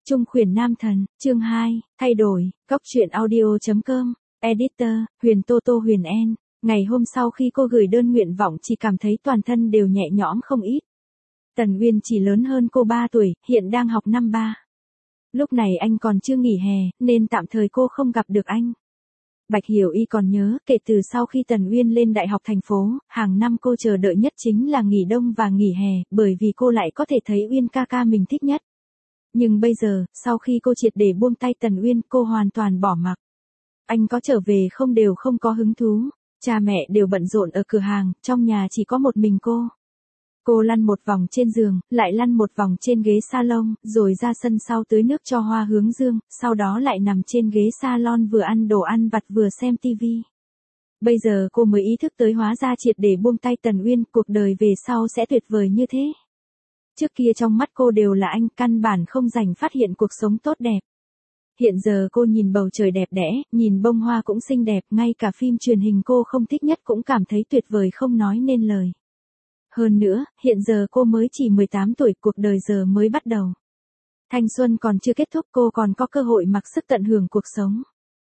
Trung khuyển nam thần, chương 2, thay đổi, góc truyện audio.com, editor, Huyền Tô Tô Huyền En. Ngày hôm sau khi cô gửi đơn nguyện vọng chỉ cảm thấy toàn thân đều nhẹ nhõm không ít. Tần Uyên chỉ lớn hơn cô 3 tuổi, hiện đang học năm 3. Lúc này anh còn chưa nghỉ hè, nên tạm thời cô không gặp được anh. Bạch Hiểu Y còn nhớ, kể từ sau khi Tần Uyên lên đại học thành phố, hàng năm cô chờ đợi nhất chính là nghỉ đông và nghỉ hè, bởi vì cô lại có thể thấy Uyên ca ca mình thích nhất. Nhưng bây giờ, sau khi cô triệt để buông tay Tần Uyên, cô hoàn toàn bỏ mặc. Anh có trở về không đều không có hứng thú, cha mẹ đều bận rộn ở cửa hàng, trong nhà chỉ có một mình cô. Cô lăn một vòng trên giường, lại lăn một vòng trên ghế salon, rồi ra sân sau tưới nước cho hoa hướng dương, sau đó lại nằm trên ghế salon vừa ăn đồ ăn vặt vừa xem tivi. Bây giờ cô mới ý thức tới hóa ra triệt để buông tay Tần Uyên, cuộc đời về sau sẽ tuyệt vời như thế. Trước kia trong mắt cô đều là anh, căn bản không dành phát hiện cuộc sống tốt đẹp. Hiện giờ cô nhìn bầu trời đẹp đẽ, nhìn bông hoa cũng xinh đẹp, ngay cả phim truyền hình cô không thích nhất cũng cảm thấy tuyệt vời không nói nên lời. Hơn nữa, hiện giờ cô mới chỉ 18 tuổi, cuộc đời giờ mới bắt đầu. Thanh xuân còn chưa kết thúc, cô còn có cơ hội mặc sức tận hưởng cuộc sống.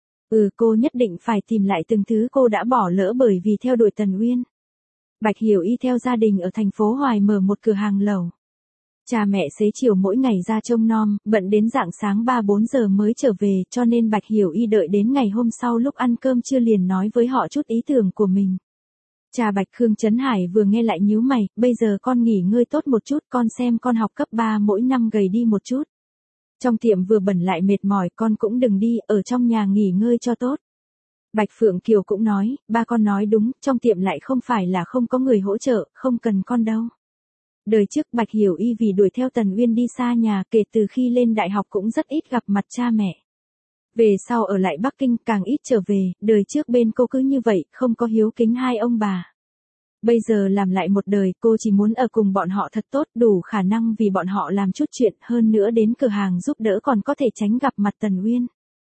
Cô nhất định phải tìm lại từng thứ cô đã bỏ lỡ bởi vì theo đuổi Tần Uyên. Bạch Hiểu Y theo gia đình ở thành phố Hoài mở một cửa hàng lẩu. Cha mẹ xế chiều mỗi ngày ra trông nom, bận đến rạng sáng 3-4 giờ mới trở về, cho nên Bạch Hiểu Y đợi đến ngày hôm sau lúc ăn cơm trưa liền nói với họ chút ý tưởng của mình. Cha Bạch Khương Trấn Hải vừa nghe lại nhíu mày, bây giờ con nghỉ ngơi tốt một chút, con xem con học cấp 3 mỗi năm gầy đi một chút. Trong tiệm vừa bẩn lại mệt mỏi, con cũng đừng đi, ở trong nhà nghỉ ngơi cho tốt. Bạch Phượng Kiều cũng nói, ba con nói đúng, trong tiệm lại không phải là không có người hỗ trợ, không cần con đâu. Đời trước Bạch Hiểu Y vì đuổi theo Tần Uyên đi xa nhà, kể từ khi lên đại học cũng rất ít gặp mặt cha mẹ. Về sau ở lại Bắc Kinh càng ít trở về, đời trước bên cô cứ như vậy, không có hiếu kính hai ông bà. Bây giờ làm lại một đời, cô chỉ muốn ở cùng bọn họ thật tốt, đủ khả năng vì bọn họ làm chút chuyện, hơn nữa đến cửa hàng giúp đỡ còn có thể tránh gặp mặt Tần Uyên.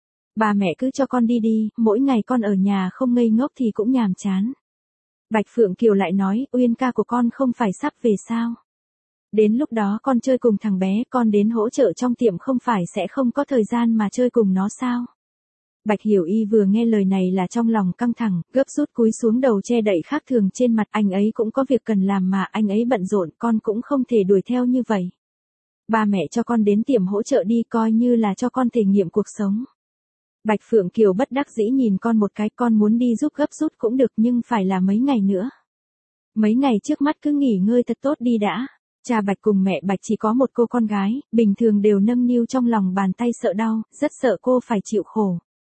Ba mẹ cứ cho con đi đi, mỗi ngày con ở nhà không ngây ngốc thì cũng nhàm chán. Bạch Phượng Kiều lại nói, Uyên ca của con không phải sắp về sao? Đến lúc đó con chơi cùng thằng bé, con đến hỗ trợ trong tiệm không phải sẽ không có thời gian mà chơi cùng nó sao? Bạch Hiểu Y vừa nghe lời này là trong lòng căng thẳng, gấp rút cúi xuống đầu che đậy khác thường trên mặt, anh ấy cũng có việc cần làm mà, anh ấy bận rộn, con cũng không thể đuổi theo như vậy. Ba mẹ cho con đến tiệm hỗ trợ đi, coi như là cho con thể nghiệm cuộc sống. Bạch Phượng Kiều bất đắc dĩ nhìn con một cái, con muốn đi giúp gấp rút cũng được nhưng phải là mấy ngày nữa. Mấy ngày trước mắt cứ nghỉ ngơi thật tốt đi đã. Cha Bạch cùng mẹ Bạch chỉ có một cô con gái, bình thường đều nâng niu trong lòng bàn tay sợ đau, rất sợ cô phải chịu khổ.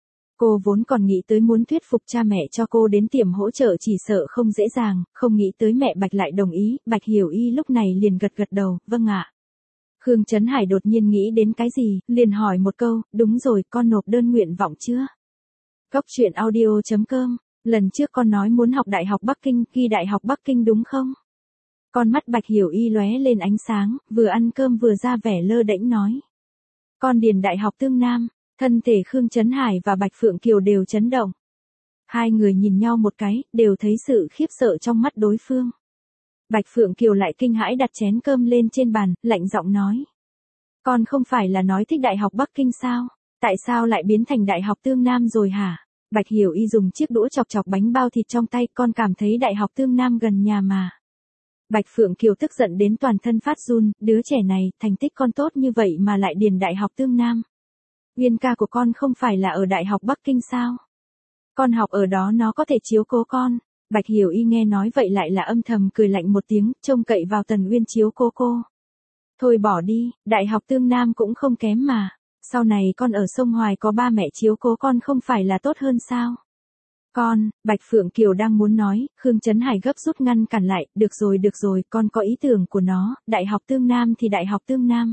Cô vốn còn nghĩ tới muốn thuyết phục cha mẹ cho cô đến tiệm hỗ trợ chỉ sợ không dễ dàng, không nghĩ tới mẹ Bạch lại đồng ý, Bạch Hiểu Y lúc này liền gật gật đầu, vâng ạ. Khương Trấn Hải đột nhiên nghĩ đến cái gì, liền hỏi một câu, đúng rồi, con nộp đơn nguyện vọng chưa? Góc truyện audio.com, lần trước con nói muốn học Đại học Bắc Kinh, ghi Đại học Bắc Kinh đúng không? Con mắt Bạch Hiểu Y lóe lên ánh sáng, vừa ăn cơm vừa ra vẻ lơ đễnh nói. Con điền Đại học Tương Nam, thân thể Khương Trấn Hải và Bạch Phượng Kiều đều chấn động. Hai người nhìn nhau một cái, đều thấy sự khiếp sợ trong mắt đối phương. Bạch Phượng Kiều lại kinh hãi đặt chén cơm lên trên bàn, lạnh giọng nói. Con không phải là nói thích Đại học Bắc Kinh sao? Tại sao lại biến thành Đại học Tương Nam rồi hả? Bạch Hiểu Y dùng chiếc đũa chọc chọc bánh bao thịt trong tay, con cảm thấy Đại học Tương Nam gần nhà mà. Bạch Phượng Kiều tức giận đến toàn thân phát run, đứa trẻ này, thành tích con tốt như vậy mà lại điền Đại học Tương Nam. Uyên ca của con không phải là ở Đại học Bắc Kinh sao? Con học ở đó nó có thể chiếu cố con. Bạch Hiểu Y nghe nói vậy lại là âm thầm cười lạnh một tiếng, trông cậy vào Tần Uyên chiếu cố cô. Thôi bỏ đi, Đại học Tương Nam cũng không kém mà. Sau này con ở sông Hoài có ba mẹ chiếu cố con không phải là tốt hơn sao? Con, Bạch Phượng Kiều đang muốn nói, Khương Trấn Hải gấp rút ngăn cản lại, được rồi, con có ý tưởng của nó, Đại học Tương Nam thì Đại học Tương Nam.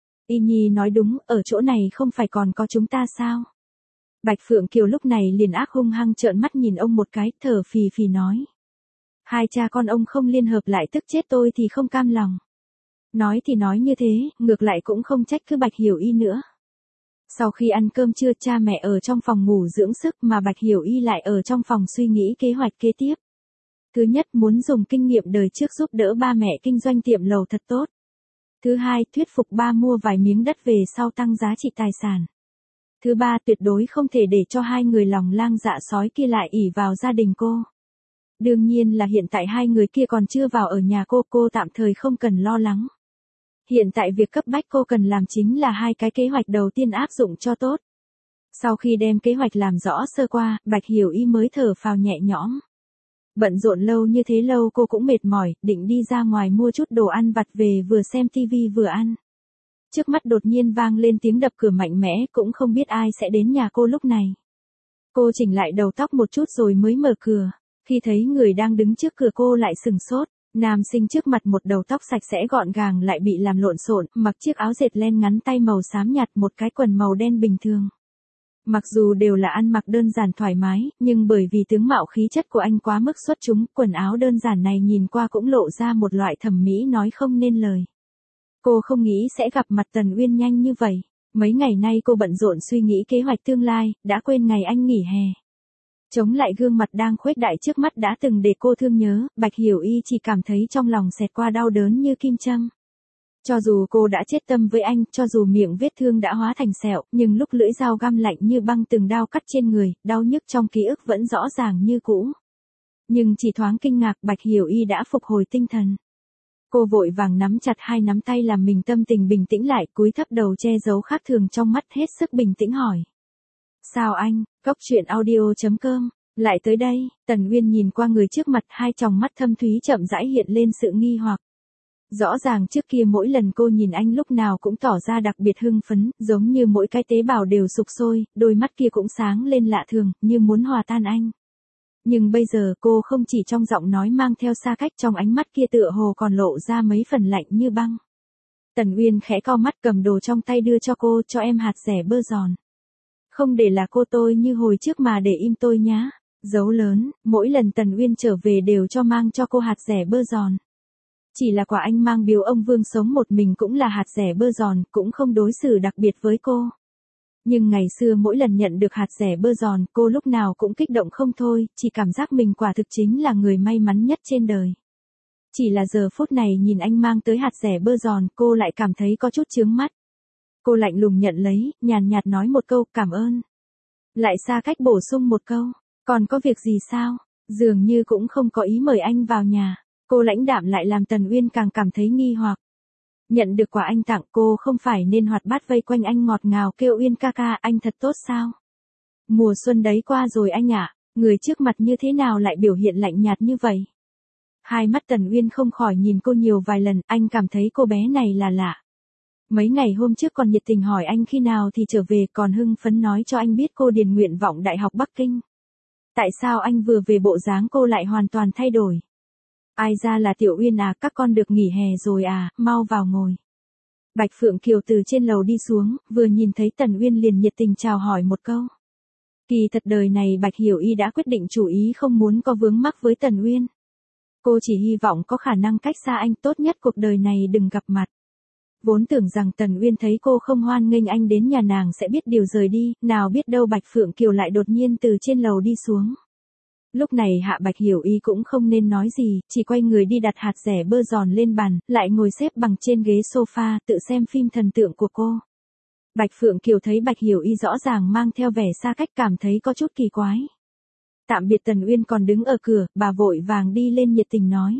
Y Nhi nói đúng, ở chỗ này không phải còn có chúng ta sao? Bạch Phượng Kiều lúc này liền ác hung hăng trợn mắt nhìn ông một cái, thở phì phì nói. Hai cha con ông không liên hợp lại tức chết tôi thì không cam lòng. Nói thì nói như thế, ngược lại cũng không trách cứ Bạch Hiểu Y nữa. Sau khi ăn cơm trưa, cha mẹ ở trong phòng ngủ dưỡng sức mà Bạch Hiểu Y lại ở trong phòng suy nghĩ kế hoạch kế tiếp. Thứ nhất, muốn dùng kinh nghiệm đời trước giúp đỡ ba mẹ kinh doanh tiệm lẩu thật tốt. Thứ hai, thuyết phục ba mua vài miếng đất về sau tăng giá trị tài sản. Thứ ba, tuyệt đối không thể để cho hai người lòng lang dạ sói kia lại ỷ vào gia đình cô. Đương nhiên là hiện tại hai người kia còn chưa vào ở nhà cô tạm thời không cần lo lắng. Hiện tại việc cấp bách cô cần làm chính là hai cái kế hoạch đầu tiên áp dụng cho tốt. Sau khi đem kế hoạch làm rõ sơ qua, Bạch Hiểu Y mới thở phào nhẹ nhõm. Bận rộn lâu như thế lâu cô cũng mệt mỏi, định đi ra ngoài mua chút đồ ăn vặt về vừa xem tivi vừa ăn. Trước mắt đột nhiên vang lên tiếng đập cửa mạnh mẽ, cũng không biết ai sẽ đến nhà cô lúc này. Cô chỉnh lại đầu tóc một chút rồi mới mở cửa. Khi thấy người đang đứng trước cửa cô lại sừng sốt. Nam sinh trước mặt một đầu tóc sạch sẽ gọn gàng lại bị làm lộn xộn, mặc chiếc áo dệt len ngắn tay màu xám nhạt, một cái quần màu đen bình thường. Mặc dù đều là ăn mặc đơn giản thoải mái, nhưng bởi vì tướng mạo khí chất của anh quá mức xuất chúng, quần áo đơn giản này nhìn qua cũng lộ ra một loại thẩm mỹ nói không nên lời. Cô không nghĩ sẽ gặp mặt Tần Uyên nhanh như vậy. Mấy ngày nay cô bận rộn suy nghĩ kế hoạch tương lai, đã quên ngày anh nghỉ hè. Chống lại gương mặt đang khuếch đại trước mắt đã từng để cô thương nhớ, Bạch Hiểu Y chỉ cảm thấy trong lòng xẹt qua đau đớn như kim châm. Cho dù cô đã chết tâm với anh, cho dù miệng vết thương đã hóa thành sẹo, nhưng lúc lưỡi dao găm lạnh như băng từng đao cắt trên người, đau nhức trong ký ức vẫn rõ ràng như cũ. Nhưng chỉ thoáng kinh ngạc, Bạch Hiểu Y đã phục hồi tinh thần. Cô vội vàng nắm chặt hai nắm tay làm mình tâm tình bình tĩnh lại, cúi thấp đầu che giấu khác thường trong mắt, hết sức bình tĩnh hỏi. Sao anh, Cốc Truyện Audio.com, lại tới đây? Tần Uyên nhìn qua người trước mặt, hai tròng mắt thâm thúy chậm rãi hiện lên sự nghi hoặc. Rõ ràng trước kia mỗi lần cô nhìn anh lúc nào cũng tỏ ra đặc biệt hưng phấn, giống như mỗi cái tế bào đều sục sôi, đôi mắt kia cũng sáng lên lạ thường, như muốn hòa tan anh. Nhưng bây giờ cô không chỉ trong giọng nói mang theo xa cách, trong ánh mắt kia tựa hồ còn lộ ra mấy phần lạnh như băng. Tần Uyên khẽ cau mắt cầm đồ trong tay đưa cho cô, cho em hạt dẻ bơ giòn. Không để là cô tôi như hồi trước mà để im tôi nhá. Dấu lớn, mỗi lần Tần Uyên trở về đều cho mang cho cô hạt dẻ bơ giòn. Chỉ là quả anh mang biếu ông Vương sống một mình cũng là hạt dẻ bơ giòn, cũng không đối xử đặc biệt với cô. Nhưng ngày xưa mỗi lần nhận được hạt dẻ bơ giòn, cô lúc nào cũng kích động không thôi, chỉ cảm giác mình quả thực chính là người may mắn nhất trên đời. Chỉ là giờ phút này nhìn anh mang tới hạt dẻ bơ giòn, cô lại cảm thấy có chút chướng mắt. Cô lạnh lùng nhận lấy, nhàn nhạt nói một câu cảm ơn. Lại xa cách bổ sung một câu, còn có việc gì sao? Dường như cũng không có ý mời anh vào nhà. Cô lãnh đạm lại làm Tần Uyên càng cảm thấy nghi hoặc. Nhận được quà anh tặng, cô không phải nên hoạt bát vây quanh anh ngọt ngào kêu Uyên ca ca, anh thật tốt sao? Mùa xuân đấy qua rồi anh ạ, người trước mặt như thế nào lại biểu hiện lạnh nhạt như vậy? Hai mắt Tần Uyên không khỏi nhìn cô nhiều vài lần, anh cảm thấy cô bé này là lạ. Mấy ngày hôm trước còn nhiệt tình hỏi anh khi nào thì trở về, còn hưng phấn nói cho anh biết cô điền nguyện vọng Đại học Bắc Kinh. Tại sao anh vừa về bộ dáng cô lại hoàn toàn thay đổi? Ai ra là Tiểu Uyên à, các con được nghỉ hè rồi à, mau vào ngồi. Bạch Phượng Kiều từ trên lầu đi xuống, vừa nhìn thấy Tần Uyên liền nhiệt tình chào hỏi một câu. Kỳ thật đời này Bạch Hiểu Y đã quyết định chủ ý không muốn có vướng mắc với Tần Uyên. Cô chỉ hy vọng có khả năng cách xa anh, tốt nhất cuộc đời này đừng gặp mặt. Vốn tưởng rằng Tần Uyên thấy cô không hoan nghênh anh đến nhà nàng sẽ biết điều rời đi, nào biết đâu Bạch Phượng Kiều lại đột nhiên từ trên lầu đi xuống. Lúc này Hạ Bạch Hiểu Y cũng không nên nói gì, chỉ quay người đi đặt hạt dẻ bơ giòn lên bàn, lại ngồi xếp bằng trên ghế sofa, tự xem phim thần tượng của cô. Bạch Phượng Kiều thấy Bạch Hiểu Y rõ ràng mang theo vẻ xa cách, cảm thấy có chút kỳ quái. Tạm biệt Tần Uyên còn đứng ở cửa, bà vội vàng đi lên nhiệt tình nói.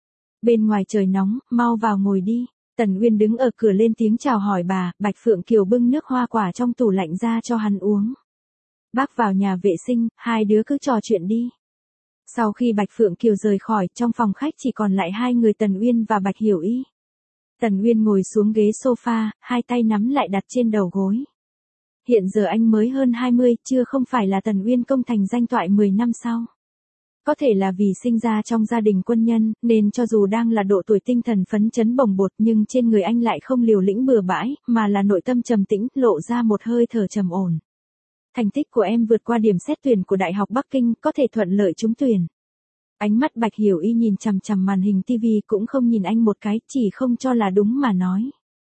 Bên ngoài trời nóng, mau vào ngồi đi. Tần Uyên đứng ở cửa lên tiếng chào hỏi bà, Bạch Phượng Kiều bưng nước hoa quả trong tủ lạnh ra cho hắn uống. Bác vào nhà vệ sinh, hai đứa cứ trò chuyện đi. Sau khi Bạch Phượng Kiều rời khỏi, trong phòng khách chỉ còn lại hai người Tần Uyên và Bạch Hiểu Y. Tần Uyên ngồi xuống ghế sofa, hai tay nắm lại đặt trên đầu gối. Hiện giờ anh mới hơn 20, chưa không phải là Tần Uyên công thành danh toại 10 năm sau. Có thể là vì sinh ra trong gia đình quân nhân, nên cho dù đang là độ tuổi tinh thần phấn chấn bồng bột nhưng trên người anh lại không liều lĩnh bừa bãi, mà là nội tâm trầm tĩnh, lộ ra một hơi thở trầm ổn. Thành tích của em vượt qua điểm xét tuyển của Đại học Bắc Kinh, có thể thuận lợi trúng tuyển. Ánh mắt Bạch Hiểu Y nhìn chằm chằm màn hình TV cũng không nhìn anh một cái, chỉ không cho là đúng mà nói.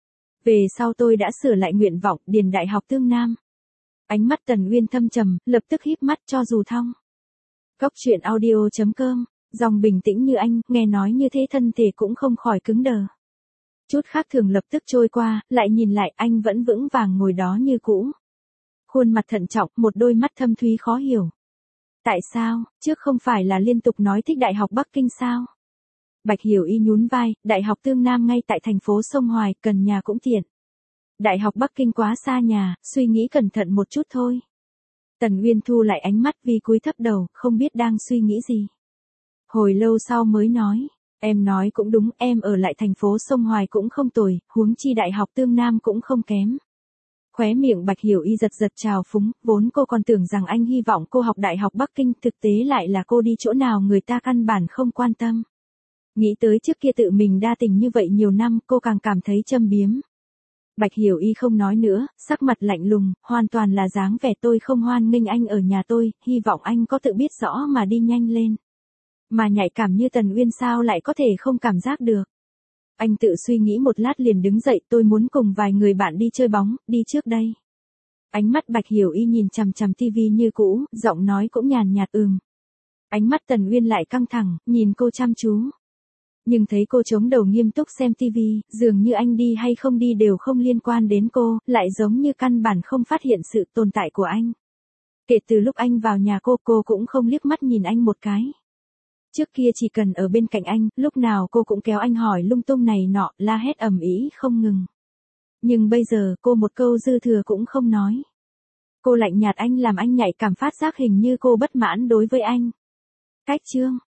Về sau tôi đã sửa lại nguyện vọng, điền Đại học Tương Nam. Ánh mắt Tần Uyên thâm trầm, lập tức híp mắt cho dù thong. Cốc Truyện Audio.com, dòng bình tĩnh như anh, nghe nói như thế thân thể cũng không khỏi cứng đờ. Chút khác thường lập tức trôi qua, lại nhìn lại anh vẫn vững vàng ngồi đó như cũ. Khuôn mặt thận trọng, một đôi mắt thâm thúy khó hiểu. Tại sao, trước không phải là liên tục nói thích Đại học Bắc Kinh sao? Bạch Hiểu Y nhún vai, Đại học Tương Nam ngay tại thành phố Sông Hoài, gần nhà cũng tiện. Đại học Bắc Kinh quá xa nhà, suy nghĩ cẩn thận một chút thôi. Tần Uyên thu lại ánh mắt vì cúi thấp đầu, không biết đang suy nghĩ gì. Hồi lâu sau mới nói, em nói cũng đúng, em ở lại thành phố Sông Hoài cũng không tồi, huống chi Đại học Tương Nam cũng không kém. Khóe miệng Bạch Hiểu Y giật giật trào phúng, vốn cô còn tưởng rằng anh hy vọng cô học Đại học Bắc Kinh, thực tế lại là cô đi chỗ nào người ta căn bản không quan tâm. Nghĩ tới trước kia tự mình đa tình như vậy nhiều năm, cô càng cảm thấy châm biếm. Bạch Hiểu Y không nói nữa, sắc mặt lạnh lùng, hoàn toàn là dáng vẻ tôi không hoan nghênh anh ở nhà tôi, hy vọng anh có tự biết rõ mà đi nhanh lên. Mà nhạy cảm như Tần Uyên sao lại có thể không cảm giác được. Anh tự suy nghĩ một lát liền đứng dậy, tôi muốn cùng vài người bạn đi chơi bóng, đi trước đây. Ánh mắt Bạch Hiểu Y nhìn chằm chằm tivi như cũ, giọng nói cũng nhàn nhạt Ánh mắt Tần Uyên lại căng thẳng, nhìn cô chăm chú. Nhưng thấy cô chống đầu nghiêm túc xem tivi, dường như anh đi hay không đi đều không liên quan đến cô, lại giống như căn bản không phát hiện sự tồn tại của anh. Kể từ lúc anh vào nhà cô cũng không liếc mắt nhìn anh một cái. Trước kia chỉ cần ở bên cạnh anh, lúc nào cô cũng kéo anh hỏi lung tung này nọ, la hét ầm ĩ không ngừng. Nhưng bây giờ cô một câu dư thừa cũng không nói. Cô lạnh nhạt anh làm anh nhạy cảm phát giác hình như cô bất mãn đối với anh. Cách chương